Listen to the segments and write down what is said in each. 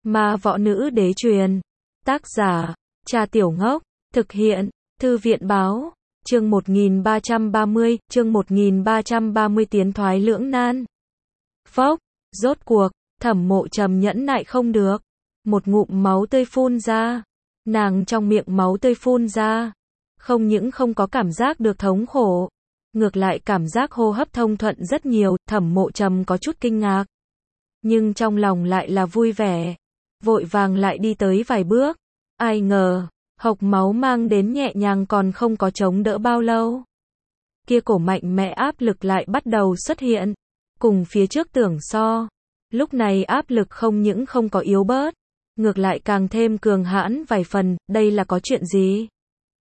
Ma võ nữ đế truyền. Tác giả, Trà Tiểu Ngốc. Thực hiện, Thư viện báo. Chương 1330, chương 1330 tiến thoái lưỡng nan. Phốc, rốt cuộc, Thẩm Mộ Trầm nhẫn nại không được. Một ngụm máu tươi phun ra. Nàng trong miệng máu tươi phun ra. Không những không có cảm giác được thống khổ. Ngược lại cảm giác hô hấp thông thuận rất nhiều, Thẩm Mộ Trầm có chút kinh ngạc. Nhưng trong lòng lại là vui vẻ. Vội vàng lại đi tới vài bước. Ai ngờ, hộc máu mang đến nhẹ nhàng còn không có chống đỡ bao lâu. Kia cổ mạnh mẽ áp lực lại bắt đầu xuất hiện. Cùng phía trước tưởng so. Lúc này áp lực không những không có yếu bớt. Ngược lại càng thêm cường hãn vài phần, đây là có chuyện gì?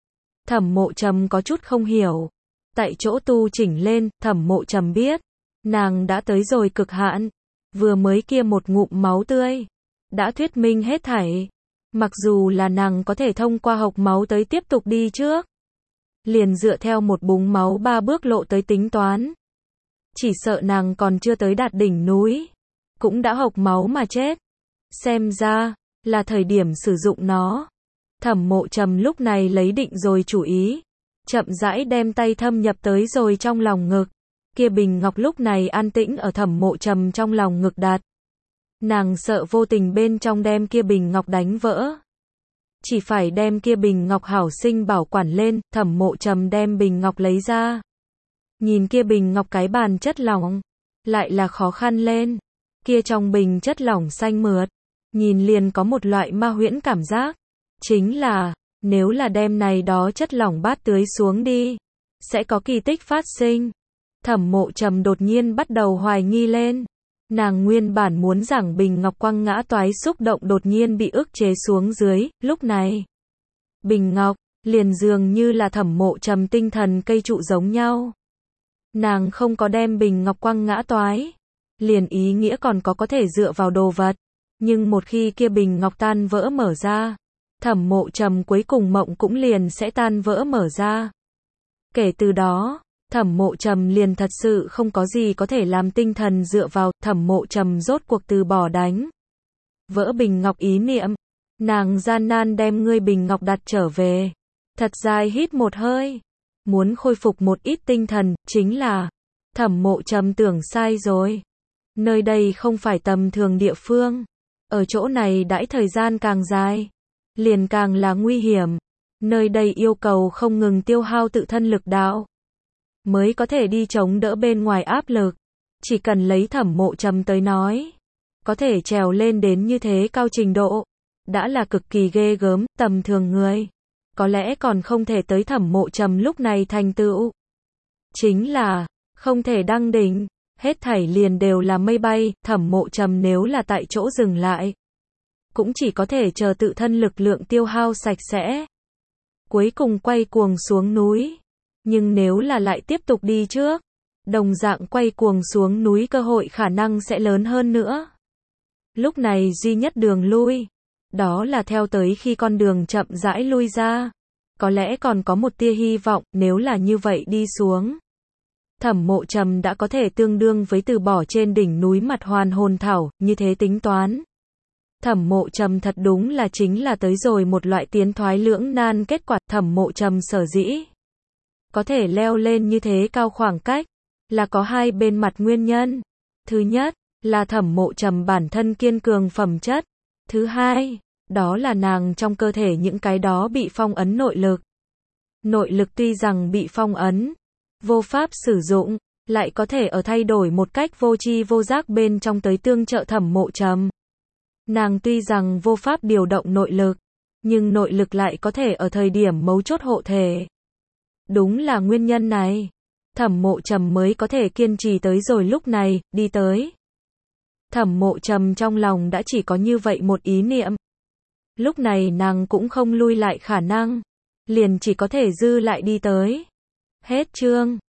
Thẩm Mộ Trầm có chút không hiểu. Tại chỗ tu chỉnh lên, Thẩm Mộ Trầm biết. Nàng đã tới rồi cực hạn. Vừa mới kia một ngụm máu tươi. Đã thuyết minh hết thảy. Mặc dù là nàng có thể thông qua hộc máu tới tiếp tục đi trước. Liền dựa theo một búng máu 3 bước lộ tới tính toán. Chỉ sợ nàng còn chưa tới đạt đỉnh núi. Cũng đã hộc máu mà chết. Xem ra, là thời điểm sử dụng nó. Thẩm Mộ Trầm lúc này lấy định rồi chủ ý. Chậm rãi đem tay thâm nhập tới rồi trong lòng ngực. Kia bình ngọc lúc này an tĩnh ở Thẩm Mộ Trầm trong lòng ngực đặt. Nàng sợ vô tình bên trong đem kia bình ngọc đánh vỡ. Chỉ phải đem kia bình ngọc hảo sinh bảo quản lên, Thẩm Mộ Trầm đem bình ngọc lấy ra. Nhìn kia bình ngọc cái bàn chất lỏng. Lại là khó khăn lên. Kia trong bình chất lỏng xanh mượt. Nhìn liền có một loại ma huyễn cảm giác. Chính là, nếu là đem này đó chất lỏng bát tưới xuống đi. Sẽ có kỳ tích phát sinh. Thẩm Mộ Trầm đột nhiên bắt đầu hoài nghi lên. Nàng nguyên bản muốn rằng bình ngọc quăng ngã toái xúc động đột nhiên bị ức chế xuống dưới, lúc này. Bình ngọc, liền dường như là Thẩm Mộ Trầm tinh thần cây trụ giống nhau. Nàng không có đem bình ngọc quăng ngã toái. Liền ý nghĩa còn có thể dựa vào đồ vật. Nhưng một khi kia bình ngọc tan vỡ mở ra. Thẩm Mộ Trầm cuối cùng mộng cũng liền sẽ tan vỡ mở ra. Kể từ đó. Thẩm Mộ Trầm liền thật sự không có gì có thể làm tinh thần dựa vào, Thẩm Mộ Trầm rốt cuộc từ bỏ đánh. Vỡ bình ngọc ý niệm. Nàng gian nan đem ngươi bình ngọc đặt trở về. Thật dài hít một hơi. Muốn khôi phục một ít tinh thần, chính là. Thẩm Mộ Trầm tưởng sai rồi. Nơi đây không phải tầm thường địa phương. Ở chỗ này đãi thời gian càng dài. Liền càng là nguy hiểm. Nơi đây yêu cầu không ngừng tiêu hao tự thân lực đạo. Mới có thể đi chống đỡ bên ngoài áp lực. Chỉ cần lấy Thẩm Mộ Trầm tới nói. Có thể trèo lên đến như thế cao trình độ. Đã là cực kỳ ghê gớm, tầm thường người. Có lẽ còn không thể tới Thẩm Mộ Trầm lúc này thành tựu. Chính là, không thể đăng đỉnh. Hết thảy liền đều là mây bay, Thẩm Mộ Trầm nếu là tại chỗ dừng lại. Cũng chỉ có thể chờ tự thân lực lượng tiêu hao sạch sẽ. Cuối cùng quay cuồng xuống núi. Nhưng nếu là lại tiếp tục đi trước, đồng dạng quay cuồng xuống núi cơ hội khả năng sẽ lớn hơn nữa. Lúc này duy nhất đường lui, đó là theo tới khi con đường chậm rãi lui ra. Có lẽ còn có một tia hy vọng, nếu là như vậy đi xuống. Thẩm Mộ Trầm đã có thể tương đương với từ bỏ trên đỉnh núi mặt hoàn hồn thảo, như thế tính toán. Thẩm Mộ Trầm thật đúng là chính là tới rồi một loại tiến thoái lưỡng nan kết quả. Thẩm Mộ Trầm sở dĩ có thể leo lên như thế cao khoảng cách, là có hai bên mặt nguyên nhân. Thứ nhất, là Thẩm Mộ Trầm bản thân kiên cường phẩm chất. Thứ hai, đó là nàng trong cơ thể những cái đó bị phong ấn nội lực. Nội lực tuy rằng bị phong ấn, vô pháp sử dụng, lại có thể ở thay đổi một cách vô tri vô giác bên trong tới tương trợ Thẩm Mộ Trầm. Nàng tuy rằng vô pháp điều động nội lực, nhưng nội lực lại có thể ở thời điểm mấu chốt hộ thể. Đúng là nguyên nhân này, Thẩm Mộ Trầm mới có thể kiên trì tới rồi lúc này, đi tới. Thẩm Mộ Trầm trong lòng đã chỉ có như vậy một ý niệm. Lúc này nàng cũng không lui lại khả năng, liền chỉ có thể dư lại đi tới. Hết chương.